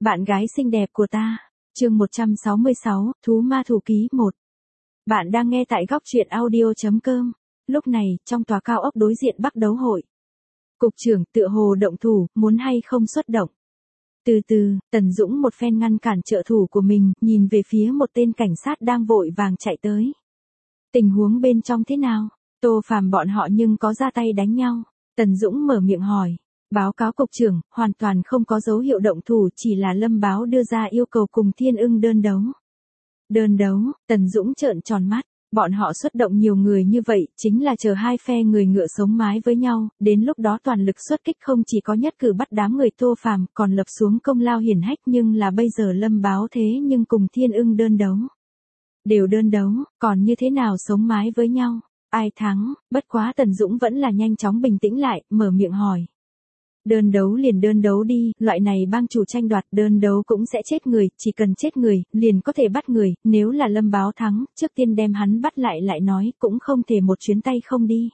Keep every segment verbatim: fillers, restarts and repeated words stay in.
Bạn gái xinh đẹp của ta. Chương một trăm sáu mươi sáu, Thú ma thủ ký một. Bạn đang nghe tại góc truyện audio.com. Lúc này, trong tòa cao ốc đối diện Bắc đấu hội. Cục trưởng tựa hồ động thủ, muốn hay không xuất động. Từ từ, Tần Dũng một phen ngăn cản trợ thủ của mình, nhìn về phía một tên cảnh sát đang vội vàng chạy tới. Tình huống bên trong thế nào? Tô Phàm bọn họ nhưng có ra tay đánh nhau. Tần Dũng mở miệng hỏi. Báo cáo cục trưởng, hoàn toàn không có dấu hiệu động thủ, chỉ là Lâm Báo đưa ra yêu cầu cùng Thiên Ưng đơn đấu. Đơn đấu? Tần Dũng trợn tròn mắt. Bọn họ xuất động nhiều người như vậy, chính là chờ hai phe người ngựa sống mái với nhau, đến lúc đó toàn lực xuất kích không chỉ có nhất cử bắt đám người Tô Phàm, còn lập xuống công lao hiển hách, nhưng là bây giờ Lâm Báo thế nhưng cùng Thiên Ưng đơn đấu. Đều đơn đấu, còn như thế nào sống mái với nhau? Ai thắng? Bất quá Tần Dũng vẫn là nhanh chóng bình tĩnh lại, mở miệng hỏi. Đơn đấu liền đơn đấu đi, loại này bang chủ tranh đoạt đơn đấu cũng sẽ chết người, chỉ cần chết người, liền có thể bắt người, nếu là Lâm Báo thắng, trước tiên đem hắn bắt lại lại nói, cũng không thể một chuyến tay không đi.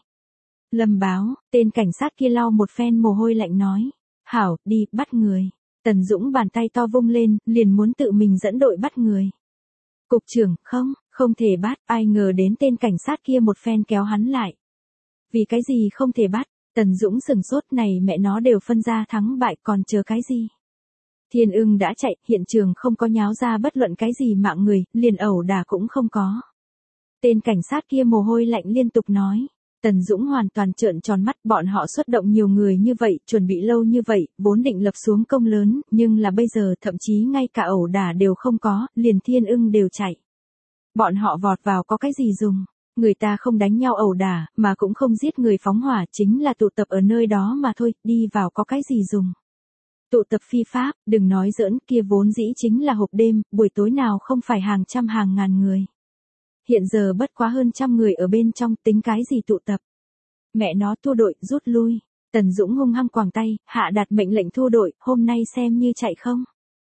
Lâm Báo, tên cảnh sát kia lau một phen mồ hôi lạnh nói, hảo, đi, bắt người. Tần Dũng bàn tay to vung lên, liền muốn tự mình dẫn đội bắt người. Cục trưởng, không, không thể bắt, ai ngờ đến tên cảnh sát kia một phen kéo hắn lại. Vì cái gì không thể bắt? Tần Dũng sừng sốt, này mẹ nó đều phân ra thắng bại, còn chờ cái gì? Thiên Ưng đã chạy, hiện trường không có nháo ra bất luận cái gì mạng người, liền ẩu đả cũng không có. Tên cảnh sát kia mồ hôi lạnh liên tục nói. Tần Dũng hoàn toàn trợn tròn mắt, bọn họ xuất động nhiều người như vậy, chuẩn bị lâu như vậy, vốn định lập xuống công lớn, nhưng là bây giờ thậm chí ngay cả ẩu đả đều không có, liền Thiên Ưng đều chạy. Bọn họ vọt vào có cái gì dùng? Người ta không đánh nhau ẩu đả, mà cũng không giết người phóng hỏa, chính là tụ tập ở nơi đó mà thôi, đi vào có cái gì dùng. Tụ tập phi pháp, đừng nói giỡn, kia vốn dĩ chính là hộp đêm, buổi tối nào không phải hàng trăm hàng ngàn người. Hiện giờ bất quá hơn trăm người ở bên trong, tính cái gì tụ tập. Mẹ nó thu đội, rút lui. Tần Dũng hung hăng quàng tay, hạ đạt mệnh lệnh thu đội, hôm nay xem như chạy không.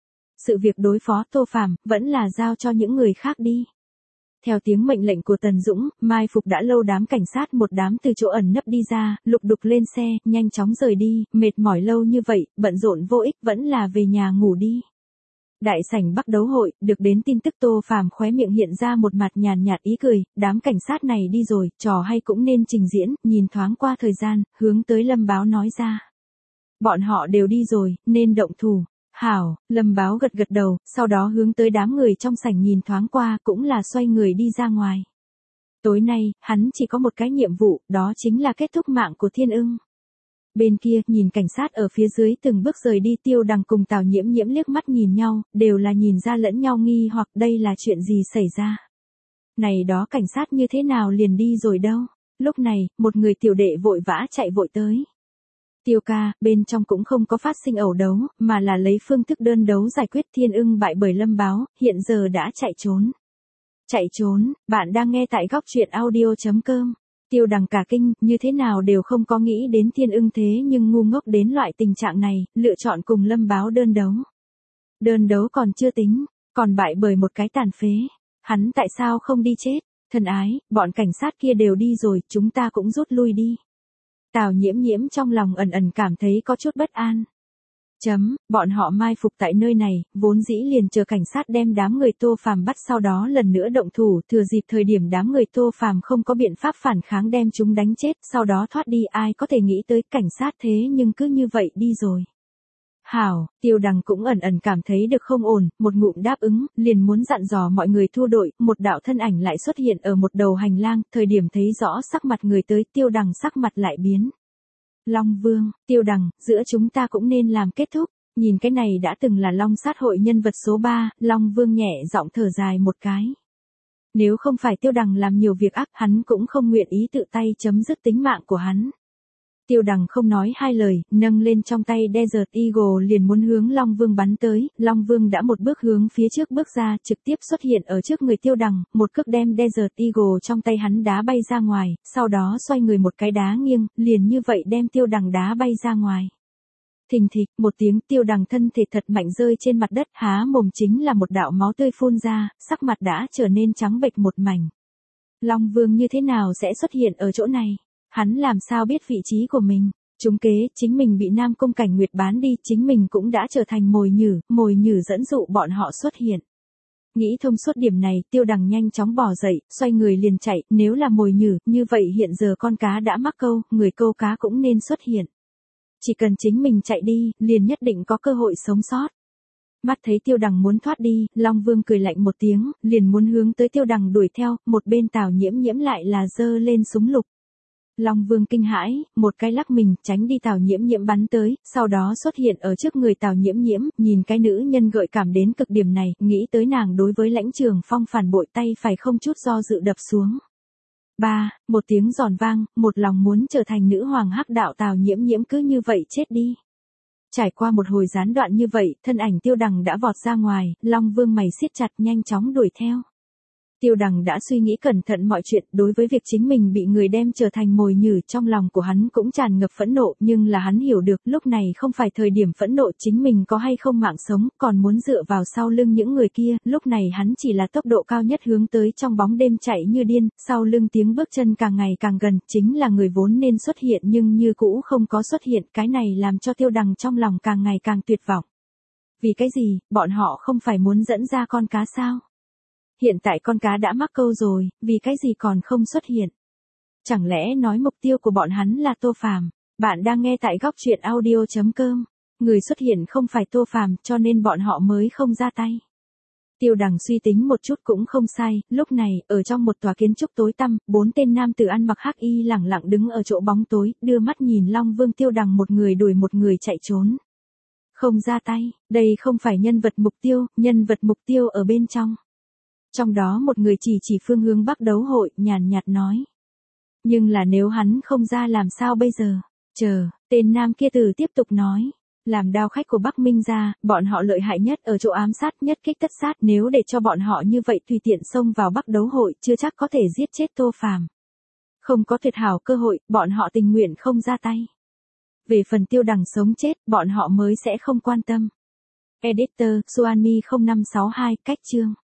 Sự việc đối phó Tô Phàm vẫn là giao cho những người khác đi. Theo tiếng mệnh lệnh của Tần Dũng, mai phục đã lâu đám cảnh sát một đám từ chỗ ẩn nấp đi ra, lục đục lên xe, nhanh chóng rời đi, mệt mỏi lâu như vậy, bận rộn vô ích, vẫn là về nhà ngủ đi. Đại sảnh Bắc đấu hội, được đến tin tức Tô Phàm khóe miệng hiện ra một mặt nhàn nhạt ý cười, đám cảnh sát này đi rồi, trò hay cũng nên trình diễn, nhìn thoáng qua thời gian, hướng tới Lâm Báo nói ra. Bọn họ đều đi rồi, nên động thủ. Hảo, Lâm Báo gật gật đầu, sau đó hướng tới đám người trong sảnh nhìn thoáng qua, cũng là xoay người đi ra ngoài. Tối nay, hắn chỉ có một cái nhiệm vụ, đó chính là kết thúc mạng của Thiên Ưng. Bên kia, nhìn cảnh sát ở phía dưới từng bước rời đi, Tiêu Đằng cùng Tào Nhiễm Nhiễm liếc mắt nhìn nhau, đều là nhìn ra lẫn nhau nghi hoặc đây là chuyện gì xảy ra. Này đó cảnh sát như thế nào liền đi rồi đâu. Lúc này, một người tiểu đệ vội vã chạy vội tới. Tiêu ca, bên trong cũng không có phát sinh ẩu đấu, mà là lấy phương thức đơn đấu giải quyết. Thiên Ưng bại bởi Lâm Báo, hiện giờ đã chạy trốn. Chạy trốn, bạn đang nghe tại góc truyện audio.com. Tiêu Đằng cả kinh, như thế nào đều không có nghĩ đến Thiên Ưng thế nhưng ngu ngốc đến loại tình trạng này, lựa chọn cùng Lâm Báo đơn đấu. Đơn đấu còn chưa tính, còn bại bởi một cái tàn phế. Hắn tại sao không đi chết? Thân ái, bọn cảnh sát kia đều đi rồi, chúng ta cũng rút lui đi. Tào Nhiễm Nhiễm trong lòng ẩn ẩn cảm thấy có chút bất an. Chấm, bọn họ mai phục tại nơi này, vốn dĩ liền chờ cảnh sát đem đám người Tô Phàm bắt, sau đó lần nữa động thủ, thừa dịp thời điểm đám người Tô Phàm không có biện pháp phản kháng đem chúng đánh chết, sau đó thoát đi. Ai có thể nghĩ tới cảnh sát thế nhưng cứ như vậy đi rồi. Hảo, Tiêu Đằng cũng ẩn ẩn cảm thấy được không ổn, một ngụm đáp ứng, liền muốn dặn dò mọi người thu đội, một đạo thân ảnh lại xuất hiện ở một đầu hành lang, thời điểm thấy rõ sắc mặt người tới, Tiêu Đằng sắc mặt lại biến. Long Vương, Tiêu Đằng, giữa chúng ta cũng nên làm kết thúc, nhìn cái này đã từng là Long sát hội nhân vật số ba, Long Vương nhẹ giọng thở dài một cái. Nếu không phải Tiêu Đằng làm nhiều việc ác, hắn cũng không nguyện ý tự tay chấm dứt tính mạng của hắn. Tiêu Đằng không nói hai lời, nâng lên trong tay Desert Eagle liền muốn hướng Long Vương bắn tới, Long Vương đã một bước hướng phía trước bước ra, trực tiếp xuất hiện ở trước người Tiêu Đằng, một cước đem Desert Eagle trong tay hắn đá bay ra ngoài, sau đó xoay người một cái đá nghiêng, liền như vậy đem Tiêu Đằng đá bay ra ngoài. Thình thịch, một tiếng, Tiêu Đằng thân thể thật mạnh rơi trên mặt đất, há mồm chính là một đạo máu tươi phun ra, sắc mặt đã trở nên trắng bệch một mảnh. Long Vương như thế nào sẽ xuất hiện ở chỗ này? Hắn làm sao biết vị trí của mình? Trúng kế, chính mình bị Nam Cung Cảnh Nguyệt bán đi, chính mình cũng đã trở thành mồi nhử, mồi nhử dẫn dụ bọn họ xuất hiện. Nghĩ thông suốt điểm này, Tiêu Đằng nhanh chóng bò dậy, xoay người liền chạy, nếu là mồi nhử, như vậy hiện giờ con cá đã mắc câu, người câu cá cũng nên xuất hiện. Chỉ cần chính mình chạy đi, liền nhất định có cơ hội sống sót. Mắt thấy Tiêu Đằng muốn thoát đi, Long Vương cười lạnh một tiếng, liền muốn hướng tới Tiêu Đằng đuổi theo, một bên Tào Nhiễm Nhiễm lại là giơ lên súng lục. Long Vương kinh hãi, một cái lắc mình, tránh đi Tào Nhiễm Nhiễm bắn tới, sau đó xuất hiện ở trước người Tào Nhiễm Nhiễm, nhìn cái nữ nhân gợi cảm đến cực điểm này, nghĩ tới nàng đối với Lãnh Trường Phong phản bội, tay phải không chút do dự đập xuống. Ba, một tiếng giòn vang, một lòng muốn trở thành nữ hoàng hắc đạo Tào Nhiễm Nhiễm cứ như vậy chết đi. Trải qua một hồi gián đoạn như vậy, thân ảnh Tiêu Đằng đã vọt ra ngoài, Long Vương mày siết chặt nhanh chóng đuổi theo. Tiêu Đằng đã suy nghĩ cẩn thận mọi chuyện, đối với việc chính mình bị người đem trở thành mồi nhử, trong lòng của hắn cũng tràn ngập phẫn nộ, nhưng là hắn hiểu được lúc này không phải thời điểm phẫn nộ, chính mình có hay không mạng sống, còn muốn dựa vào sau lưng những người kia, lúc này hắn chỉ là tốc độ cao nhất hướng tới trong bóng đêm chạy như điên, sau lưng tiếng bước chân càng ngày càng gần, chính là người vốn nên xuất hiện nhưng như cũ không có xuất hiện, cái này làm cho Tiêu Đằng trong lòng càng ngày càng tuyệt vọng. Vì cái gì, bọn họ không phải muốn dẫn ra con cá sao? Hiện tại con cá đã mắc câu rồi, vì cái gì còn không xuất hiện? Chẳng lẽ nói mục tiêu của bọn hắn là Tô Phàm? Bạn đang nghe tại góc truyện audio chấm com. Người xuất hiện không phải Tô Phàm, cho nên bọn họ mới không ra tay. Tiêu Đằng suy tính một chút cũng không sai, lúc này, ở trong một tòa kiến trúc tối tăm, bốn tên nam tử ăn mặc hắc y lẳng lặng đứng ở chỗ bóng tối, đưa mắt nhìn Long Vương Tiêu Đằng một người đuổi một người chạy trốn. Không ra tay, đây không phải nhân vật mục tiêu, nhân vật mục tiêu ở bên trong. Trong đó một người chỉ chỉ phương hướng Bắc đấu hội, nhàn nhạt nói. Nhưng là nếu hắn không ra làm sao bây giờ? Chờ, tên nam kia từ tiếp tục nói. Làm đao khách của Bắc Minh gia, bọn họ lợi hại nhất ở chỗ ám sát, nhất kích tất sát, nếu để cho bọn họ như vậy tùy tiện xông vào Bắc đấu hội, chưa chắc có thể giết chết Tô Phàm. Không có tuyệt hảo cơ hội, bọn họ tình nguyện không ra tay. Về phần Tiêu Đằng sống chết, bọn họ mới sẽ không quan tâm. Editor, Suanmi không năm sáu hai, cách chương.